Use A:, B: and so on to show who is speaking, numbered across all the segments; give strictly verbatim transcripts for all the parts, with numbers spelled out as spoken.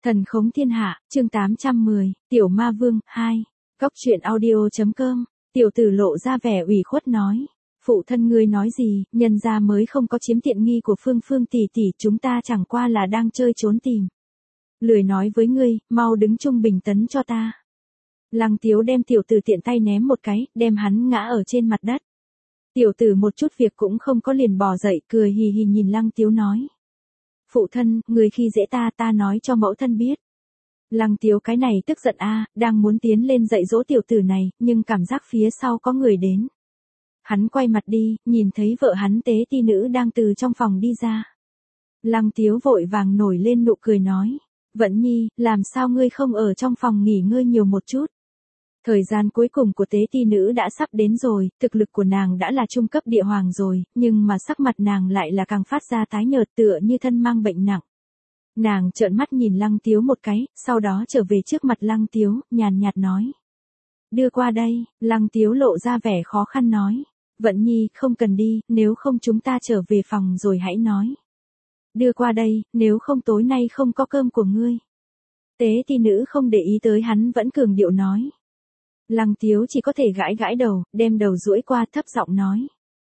A: Thần khống thiên hạ, chương tám trăm mười, Tiểu Ma Vương, hai. Cóc truyện audio chấm com. Tiểu tử lộ ra vẻ ủy khuất nói. Phụ thân ngươi nói gì, nhân gia mới không có chiếm tiện nghi của Phương Phương tỷ tỷ, chúng ta chẳng qua là đang chơi trốn tìm. Lười nói với ngươi, mau đứng trung bình tấn cho ta. Lăng Tiếu đem tiểu tử tiện tay ném một cái, đem hắn ngã ở trên mặt đất. Tiểu tử một chút việc cũng không có liền bò dậy, cười hì hì nhìn Lăng Tiếu nói. Phụ thân, người khi dễ ta, ta nói cho mẫu thân biết. Lăng Tiếu cái này tức giận a, đang muốn tiến lên dạy dỗ tiểu tử này, nhưng cảm giác phía sau có người đến. Hắn quay mặt đi, nhìn thấy vợ hắn tế ti nữ đang từ trong phòng đi ra. Lăng Tiếu vội vàng nổi lên nụ cười nói. Vận Nhi, làm sao ngươi không ở trong phòng nghỉ ngơi nhiều một chút? Thời gian cuối cùng của tế ti nữ đã sắp đến rồi, thực lực của nàng đã là trung cấp địa hoàng rồi, nhưng mà sắc mặt nàng lại là càng phát ra tái nhợt tựa như thân mang bệnh nặng. Nàng trợn mắt nhìn Lăng Tiếu một cái, sau đó trở về trước mặt Lăng Tiếu, nhàn nhạt nói. Đưa qua đây, Lăng Tiếu lộ ra vẻ khó khăn nói. Vận Nhi, không cần đi, nếu không chúng ta trở về phòng rồi hãy nói. Đưa qua đây, nếu không tối nay không có cơm của ngươi. Tế ti nữ không để ý tới hắn vẫn cường điệu nói. Lăng Tiếu chỉ có thể gãi gãi đầu, đem đầu duỗi qua thấp giọng nói.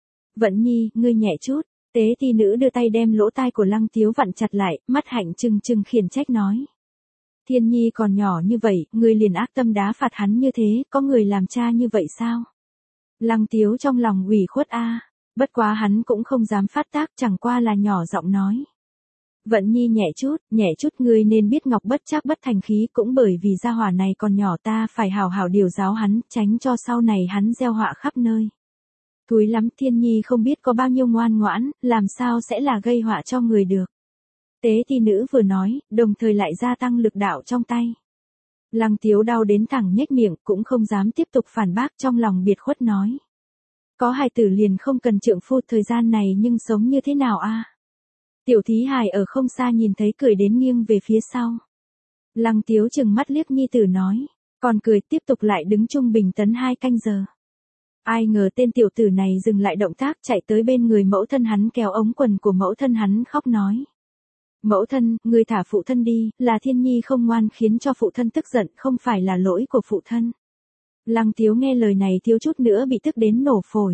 A: Vận Nhi, ngươi nhẹ chút. Tế ti nữ đưa tay đem lỗ tai của Lăng Tiếu vặn chặt lại, mắt hạnh trừng trừng khiển trách nói. Thiên Nhi còn nhỏ như vậy, ngươi liền ác tâm đá phạt hắn như thế, có người làm cha như vậy sao? Lăng Tiếu trong lòng ủy khuất a, bất quá hắn cũng không dám phát tác, chẳng qua là nhỏ giọng nói. Vận Nhi nhẹ chút, nhẹ chút, ngươi nên biết ngọc bất trác bất thành khí, cũng bởi vì gia hỏa này còn nhỏ ta phải hào hào điều giáo hắn, tránh cho sau này hắn gieo họa khắp nơi. Thúi lắm, Thiên Nhi không biết có bao nhiêu ngoan ngoãn, làm sao sẽ là gây họa cho người được. Tế ti nữ vừa nói, đồng thời lại gia tăng lực đạo trong tay. Lăng Tiếu đau đến thẳng nhếch miệng, cũng không dám tiếp tục phản bác, trong lòng biệt khuất nói. Có hài tử liền không cần trượng phu, thời gian này nhưng sống như thế nào a? Tiểu thí hài ở không xa nhìn thấy cười đến nghiêng về phía sau. Lăng Tiếu chừng mắt liếc nhi tử nói, còn cười tiếp tục lại đứng trung bình tấn hai canh giờ. Ai ngờ tên tiểu tử này dừng lại động tác, chạy tới bên người mẫu thân hắn, kéo ống quần của mẫu thân hắn khóc nói. Mẫu thân, ngươi thả phụ thân đi, là Thiên Nhi không ngoan khiến cho phụ thân tức giận, không phải là lỗi của phụ thân. Lăng Tiếu nghe lời này thiếu chút nữa bị tức đến nổ phổi.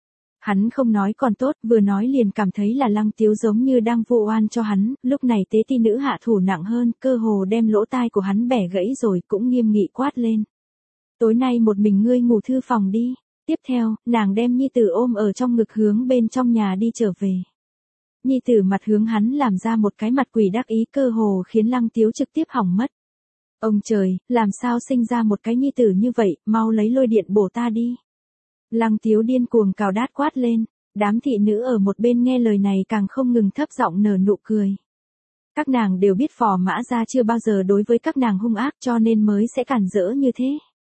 A: Hắn không nói còn tốt, vừa nói liền cảm thấy là Lăng Tiếu giống như đang vu oan cho hắn, lúc này tế ti nữ hạ thủ nặng hơn, cơ hồ đem lỗ tai của hắn bẻ gãy rồi, cũng nghiêm nghị quát lên. Tối nay một mình ngươi ngủ thư phòng đi. Tiếp theo, nàng đem nhi tử ôm ở trong ngực hướng bên trong nhà đi trở về. Nhi tử mặt hướng hắn làm ra một cái mặt quỷ đắc ý, cơ hồ khiến Lăng Tiếu trực tiếp hỏng mất. Ông trời, làm sao sinh ra một cái nhi tử như vậy, mau lấy lôi điện bổ ta đi. Lăng Tiếu điên cuồng cào đát quát lên, đám thị nữ ở một bên nghe lời này càng không ngừng thấp giọng nở nụ cười. Các nàng đều biết Phò Mã Gia chưa bao giờ đối với các nàng hung ác cho nên mới sẽ cản rỡ như thế.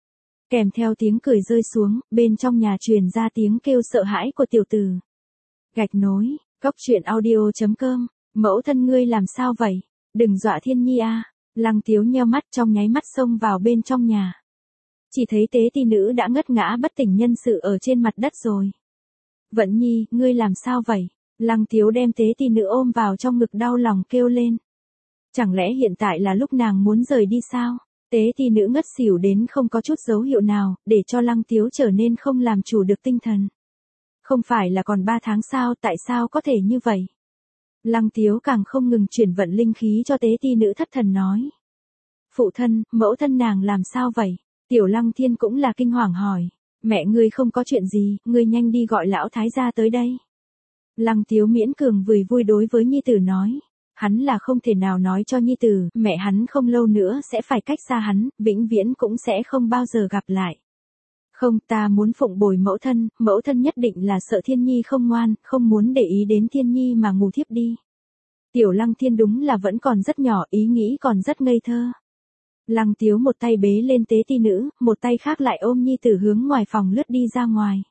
A: Kèm theo tiếng cười rơi xuống, bên trong nhà truyền ra tiếng kêu sợ hãi của tiểu tử. Gạch nối, cóc truyện audio chấm com, mẫu thân ngươi làm sao vậy? Đừng dọa Thiên Nhi a. Lăng Tiếu nheo mắt trong nháy mắt xông vào bên trong nhà. Chỉ thấy tế ti nữ đã ngất ngã bất tỉnh nhân sự ở trên mặt đất rồi. Vận Nhi, ngươi làm sao vậy? Lăng Tiếu đem tế ti nữ ôm vào trong ngực đau lòng kêu lên. Chẳng lẽ hiện tại là lúc nàng muốn rời đi sao? Tế ti nữ ngất xỉu đến không có chút dấu hiệu nào, để cho Lăng Tiếu trở nên không làm chủ được tinh thần. Không phải là còn ba tháng sao, tại sao có thể như vậy? Lăng Tiếu càng không ngừng chuyển vận linh khí cho tế ti nữ thất thần nói. Phụ thân, mẫu thân nàng làm sao vậy? Tiểu Lăng Thiên cũng là kinh hoàng hỏi. Mẹ ngươi không có chuyện gì, ngươi nhanh đi gọi lão thái gia tới đây. Lăng Tiếu miễn cường vùi vui đối với nhi tử nói. Hắn là không thể nào nói cho nhi tử, mẹ hắn không lâu nữa sẽ phải cách xa hắn, vĩnh viễn cũng sẽ không bao giờ gặp lại. Không, ta muốn phụng bồi mẫu thân, mẫu thân nhất định là sợ Thiên Nhi không ngoan, không muốn để ý đến Thiên Nhi mà ngủ thiếp đi. Tiểu Lăng Thiên đúng là vẫn còn rất nhỏ, ý nghĩ còn rất ngây thơ. Lăng Tiếu một tay bế lên tế ti nữ, một tay khác lại ôm nhi tử hướng ngoài phòng lướt đi ra ngoài.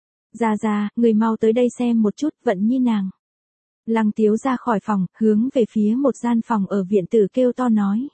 A: Ra ra, người mau tới đây xem một chút, Vận Nhi nàng. Lăng Tiếu ra khỏi phòng, hướng về phía một gian phòng ở viện tử kêu to nói.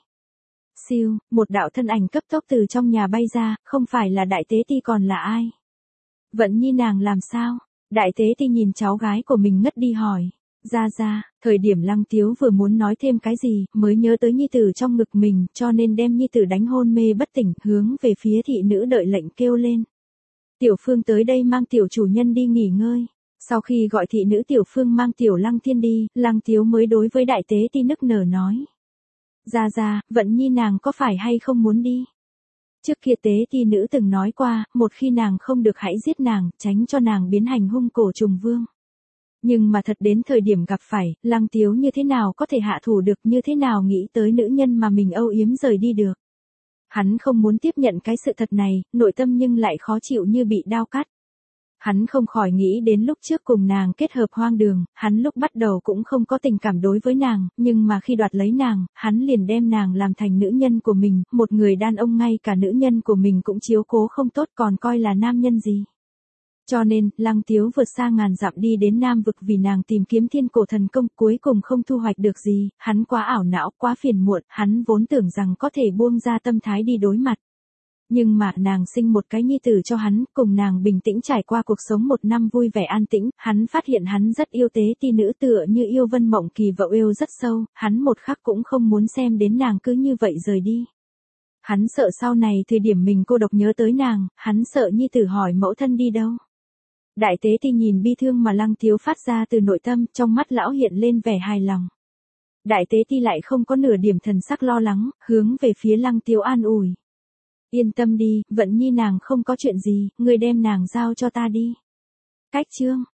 A: Siêu, một đạo thân ảnh cấp tốc từ trong nhà bay ra, không phải là đại tế ti còn là ai? Vận Nhi nàng làm sao? Đại tế ti nhìn cháu gái của mình ngất đi hỏi. Ra ra, Thời điểm Lăng Tiếu vừa muốn nói thêm cái gì, mới nhớ tới nhi tử trong ngực mình, cho nên đem nhi tử đánh hôn mê bất tỉnh, hướng về phía thị nữ đợi lệnh kêu lên. Tiểu Phương tới đây mang tiểu chủ nhân đi nghỉ ngơi. Sau khi gọi thị nữ Tiểu Phương mang tiểu Lăng Thiên đi, Lăng Tiếu mới đối với đại tế ti nức nở nói. Ra ra, Vận Nhi nàng có phải hay không muốn đi? Trước kia tế ti nữ từng nói qua, một khi nàng không được hãy giết nàng, tránh cho nàng biến hành hung cổ trùng vương. Nhưng mà thật đến thời điểm gặp phải, Lăng Tiếu như thế nào có thể hạ thủ được, như thế nào nghĩ tới nữ nhân mà mình âu yếm rời đi được. Hắn không muốn tiếp nhận cái sự thật này, nội tâm nhưng lại khó chịu như bị đao cắt. Hắn không khỏi nghĩ đến lúc trước cùng nàng kết hợp hoang đường, hắn lúc bắt đầu cũng không có tình cảm đối với nàng, nhưng mà khi đoạt lấy nàng, hắn liền đem nàng làm thành nữ nhân của mình, một người đàn ông ngay cả nữ nhân của mình cũng chiếu cố không tốt còn coi là nam nhân gì. Cho nên, Lăng Tiếu vượt xa ngàn dặm đi đến Nam Vực vì nàng tìm kiếm thiên cổ thần công, cuối cùng không thu hoạch được gì, hắn quá ảo não, quá phiền muộn, hắn vốn tưởng rằng có thể buông ra tâm thái đi đối mặt. Nhưng mà nàng sinh một cái nhi tử cho hắn, cùng nàng bình tĩnh trải qua cuộc sống một năm vui vẻ an tĩnh, hắn phát hiện hắn rất yêu tế ti nữ tựa như yêu Vân Mộng Kỳ vợ yêu rất sâu, hắn một khắc cũng không muốn xem đến nàng cứ như vậy rời đi. Hắn sợ sau này thời điểm mình cô độc nhớ tới nàng, hắn sợ nhi tử hỏi mẫu thân đi đâu. Đại tế ti nhìn bi thương mà Lăng Tiếu phát ra từ nội tâm, trong mắt lão hiện lên vẻ hài lòng. Đại tế ti lại không có nửa điểm thần sắc lo lắng, hướng về phía Lăng Tiếu an ủi. Yên tâm đi, Vận Nhi nàng không có chuyện gì, ngươi đem nàng giao cho ta đi. Cách chương